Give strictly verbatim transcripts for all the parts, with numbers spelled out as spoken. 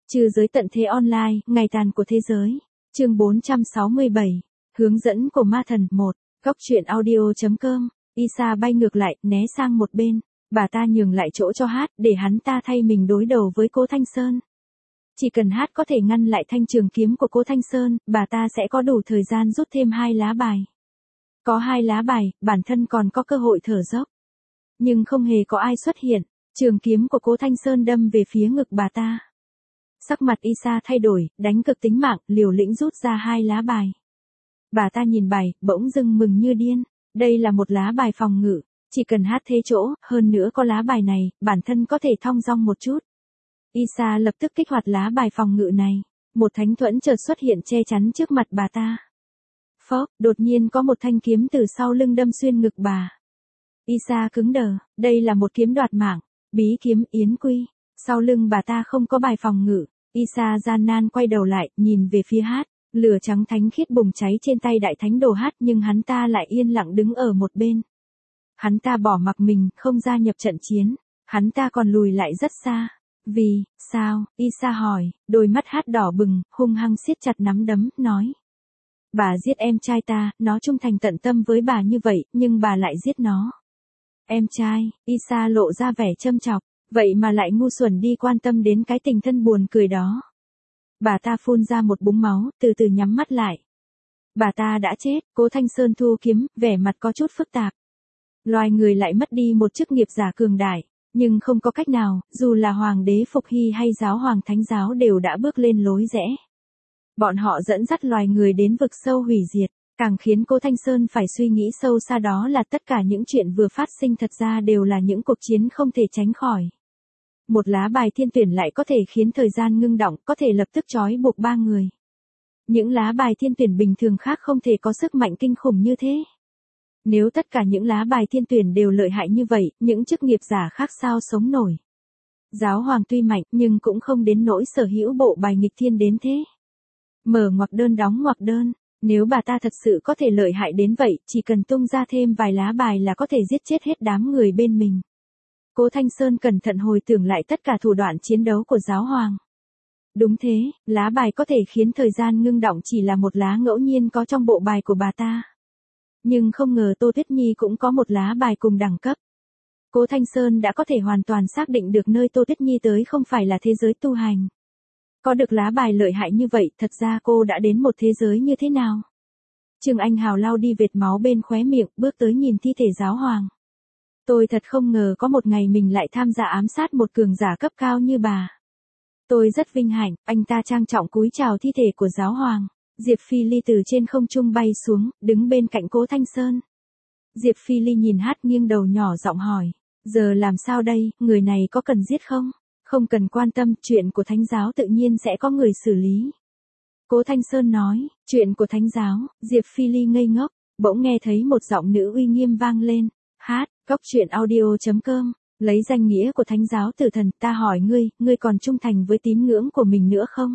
Trừ giới tận thế online, ngày tàn của thế giới. Chương bốn trăm sáu mươi bảy. Hướng dẫn của ma thần một. Góc truyện audio chấm com. Isa bay ngược lại, né sang một bên. Bà ta nhường lại chỗ cho Hát, để hắn ta thay mình đối đầu với Cố Thanh Sơn. Chỉ cần Hát có thể ngăn lại thanh trường kiếm của Cố Thanh Sơn, bà ta sẽ có đủ thời gian rút thêm hai lá bài. Có hai lá bài, bản thân còn có cơ hội thở dốc. Nhưng không hề có ai xuất hiện, trường kiếm của Cố Thanh Sơn đâm về phía ngực bà ta. Sắc mặt Isa thay đổi, đánh cực tính mạng, liều lĩnh rút ra hai lá bài. Bà ta nhìn bài, bỗng dưng mừng như điên. Đây là một lá bài phòng ngự, chỉ cần Hát thế chỗ, hơn nữa có lá bài này, bản thân có thể thong dong một chút. Isa lập tức kích hoạt lá bài phòng ngự này. Một thánh thuẫn chợt xuất hiện che chắn trước mặt bà ta. Phốc, đột nhiên có một thanh kiếm từ sau lưng đâm xuyên ngực bà. Isa cứng đờ, đây là một kiếm đoạt mạng, bí kiếm Yến Quy. Sau lưng bà ta không có bài phòng ngự. Isa gian nan quay đầu lại, nhìn về phía Hát. Lửa trắng thánh khiết bùng cháy trên tay đại thánh đồ Hát, nhưng hắn ta lại yên lặng đứng ở một bên. Hắn ta bỏ mặc mình, không gia nhập trận chiến. Hắn ta còn lùi lại rất xa. Vì, sao? Isa hỏi, đôi mắt Hát đỏ bừng, hung hăng siết chặt nắm đấm, nói. Bà giết em trai ta, nó trung thành tận tâm với bà như vậy, nhưng bà lại giết nó. Em trai, Isa lộ ra vẻ châm chọc, vậy mà lại ngu xuẩn đi quan tâm đến cái tình thân buồn cười đó. Bà ta phun ra một búng máu, từ từ nhắm mắt lại. Bà ta đã chết, Cố Thanh Sơn thu kiếm, vẻ mặt có chút phức tạp. Loài người lại mất đi một chức nghiệp giả cường đại, nhưng không có cách nào, dù là Hoàng đế Phục Hy hay Giáo Hoàng Thánh Giáo đều đã bước lên lối rẽ. Bọn họ dẫn dắt loài người đến vực sâu hủy diệt, càng khiến Cố Thanh Sơn phải suy nghĩ sâu xa, đó là tất cả những chuyện vừa phát sinh thật ra đều là những cuộc chiến không thể tránh khỏi. Một lá bài thiên tuyển lại có thể khiến thời gian ngưng đọng, có thể lập tức trói buộc ba người. Những lá bài thiên tuyển bình thường khác không thể có sức mạnh kinh khủng như thế. Nếu tất cả những lá bài thiên tuyển đều lợi hại như vậy, những chức nghiệp giả khác sao sống nổi. Giáo hoàng tuy mạnh, nhưng cũng không đến nỗi sở hữu bộ bài nghịch thiên đến thế. Mở ngoặc đơn đóng ngoặc đơn, nếu bà ta thật sự có thể lợi hại đến vậy, chỉ cần tung ra thêm vài lá bài là có thể giết chết hết đám người bên mình. Cố Thanh Sơn cẩn thận hồi tưởng lại tất cả thủ đoạn chiến đấu của giáo hoàng. Đúng thế, lá bài có thể khiến thời gian ngưng đọng chỉ là một lá ngẫu nhiên có trong bộ bài của bà ta. Nhưng không ngờ Tô Tuyết Nhi cũng có một lá bài cùng đẳng cấp. Cố Thanh Sơn đã có thể hoàn toàn xác định được nơi Tô Tuyết Nhi tới không phải là thế giới tu hành. Có được lá bài lợi hại như vậy, thật ra cô đã đến một thế giới như thế nào? Trương Anh Hào lau đi vệt máu bên khóe miệng, bước tới nhìn thi thể giáo hoàng. Tôi thật không ngờ có một ngày mình lại tham gia ám sát một cường giả cấp cao như bà. Tôi rất vinh hạnh, anh ta trang trọng cúi chào thi thể của giáo hoàng. Diệp Phi Ly từ trên không trung bay xuống, đứng bên cạnh Cố Thanh Sơn. Diệp Phi Ly nhìn Hát nghiêng đầu nhỏ giọng hỏi, giờ làm sao đây, người này có cần giết không? Không cần quan tâm, chuyện của Thánh giáo tự nhiên sẽ có người xử lý. Cố Thanh Sơn nói, chuyện của Thánh giáo. Diệp Phi Ly ngây ngốc, bỗng nghe thấy một giọng nữ uy nghiêm vang lên. Hát, góc truyện audio chấm com, lấy danh nghĩa của Thánh giáo tử thần, ta hỏi ngươi, ngươi còn trung thành với tín ngưỡng của mình nữa không?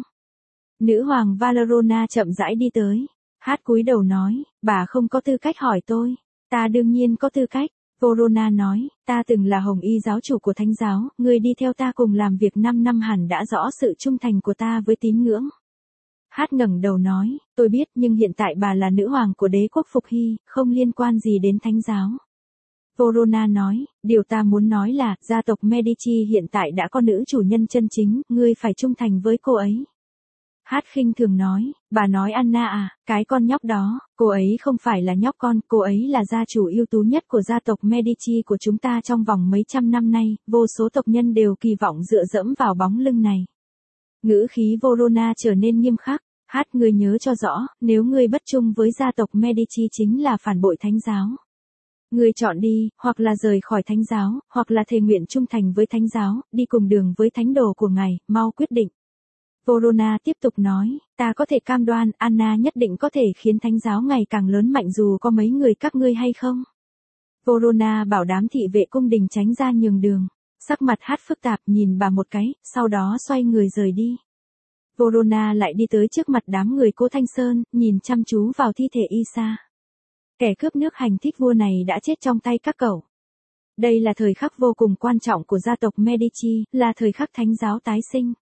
Nữ hoàng Valerona chậm rãi đi tới. Hát cúi đầu nói, bà không có tư cách hỏi tôi. Ta đương nhiên có tư cách. Verona nói, ta từng là hồng y giáo chủ của Thánh giáo, ngươi đi theo ta cùng làm việc năm năm hẳn đã rõ sự trung thành của ta với tín ngưỡng. Hát ngẩng đầu nói, tôi biết, nhưng hiện tại bà là nữ hoàng của đế quốc Phục Hy, không liên quan gì đến Thánh giáo. Verona nói, điều ta muốn nói là, gia tộc Medici hiện tại đã có nữ chủ nhân chân chính, ngươi phải trung thành với cô ấy. Hát khinh thường nói, bà nói Anna à, cái con nhóc đó, cô ấy không phải là nhóc con, cô ấy là gia chủ ưu tú nhất của gia tộc Medici của chúng ta trong vòng mấy trăm năm nay, vô số tộc nhân đều kỳ vọng dựa dẫm vào bóng lưng này. Ngữ khí Verona trở nên nghiêm khắc, Hát ngươi nhớ cho rõ, nếu ngươi bất trung với gia tộc Medici chính là phản bội Thánh giáo. Ngươi chọn đi, hoặc là rời khỏi Thánh giáo, hoặc là thề nguyện trung thành với Thánh giáo, đi cùng đường với thánh đồ của ngài, mau quyết định. Verona tiếp tục nói, ta có thể cam đoan, Anna nhất định có thể khiến Thánh giáo ngày càng lớn mạnh dù có mấy người các ngươi hay không. Verona bảo đám thị vệ cung đình tránh ra nhường đường. Sắc mặt Hát phức tạp nhìn bà một cái, sau đó xoay người rời đi. Verona lại đi tới trước mặt đám người Cố Thanh Sơn, nhìn chăm chú vào thi thể Isa. Kẻ cướp nước hành thích vua này đã chết trong tay các cậu. Đây là thời khắc vô cùng quan trọng của gia tộc Medici, là thời khắc Thánh giáo tái sinh.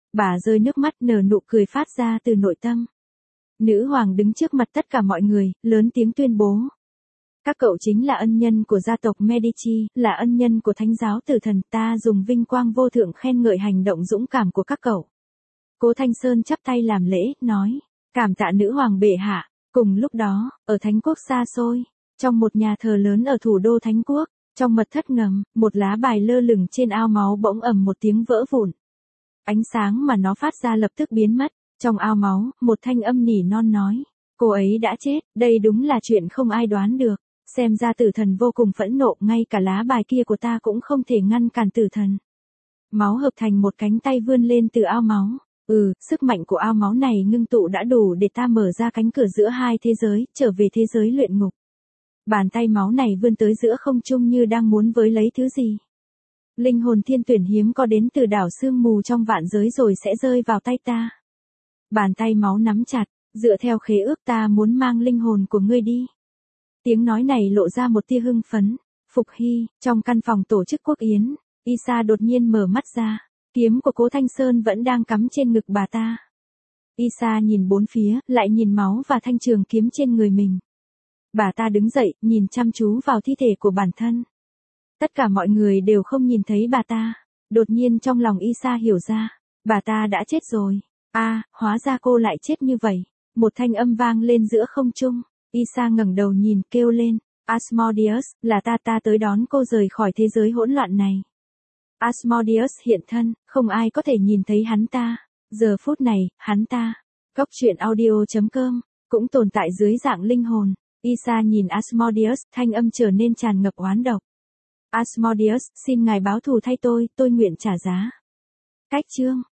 Bà rơi nước mắt nở nụ cười phát ra từ nội tâm. Nữ hoàng đứng trước mặt tất cả mọi người, lớn tiếng tuyên bố. Các cậu chính là ân nhân của gia tộc Medici, là ân nhân của thánh giáo tử thần, ta dùng vinh quang vô thượng khen ngợi hành động dũng cảm của các cậu. Cố Thanh Sơn chắp tay làm lễ, nói, cảm tạ nữ hoàng bệ hạ. Cùng lúc đó, ở thánh quốc xa xôi, trong một nhà thờ lớn ở thủ đô thánh quốc, trong mật thất ngầm, một lá bài lơ lửng trên ao máu bỗng ầm một tiếng vỡ vụn. Ánh sáng mà nó phát ra lập tức biến mất, trong ao máu, một thanh âm nỉ non nói, cô ấy đã chết, đây đúng là chuyện không ai đoán được, xem ra tử thần vô cùng phẫn nộ, ngay cả lá bài kia của ta cũng không thể ngăn cản tử thần. Máu hợp thành một cánh tay vươn lên từ ao máu. Ừ, sức mạnh của ao máu này ngưng tụ đã đủ để ta mở ra cánh cửa giữa hai thế giới, trở về thế giới luyện ngục. Bàn tay máu này vươn tới giữa không trung như đang muốn với lấy thứ gì. Linh hồn thiên tuyển hiếm có đến từ đảo sương mù trong vạn giới rồi sẽ rơi vào tay ta. Bàn tay máu nắm chặt, dựa theo khế ước ta muốn mang linh hồn của ngươi đi. Tiếng nói này lộ ra một tia hưng phấn. Phục Hy, trong căn phòng tổ chức quốc yến, Isa đột nhiên mở mắt ra. Kiếm của Cố Thanh Sơn vẫn đang cắm trên ngực bà ta. Isa nhìn bốn phía, lại nhìn máu và thanh trường kiếm trên người mình. Bà ta đứng dậy, nhìn chăm chú vào thi thể của bản thân. Tất cả mọi người đều không nhìn thấy bà ta. Đột nhiên trong lòng Isa hiểu ra, bà ta đã chết rồi. A, à, hóa ra cô lại chết như vậy. Một thanh âm vang lên giữa không trung. Isa ngẩng đầu nhìn, kêu lên, Asmodeus, là ta ta tới đón cô rời khỏi thế giới hỗn loạn này. Asmodeus hiện thân, không ai có thể nhìn thấy hắn ta. Giờ phút này, hắn ta, Cốc truyện audio chấm com, cũng tồn tại dưới dạng linh hồn. Isa nhìn Asmodeus, thanh âm trở nên tràn ngập oán độc. Asmodeus, xin ngài báo thù thay tôi, tôi nguyện trả giá. Cách chương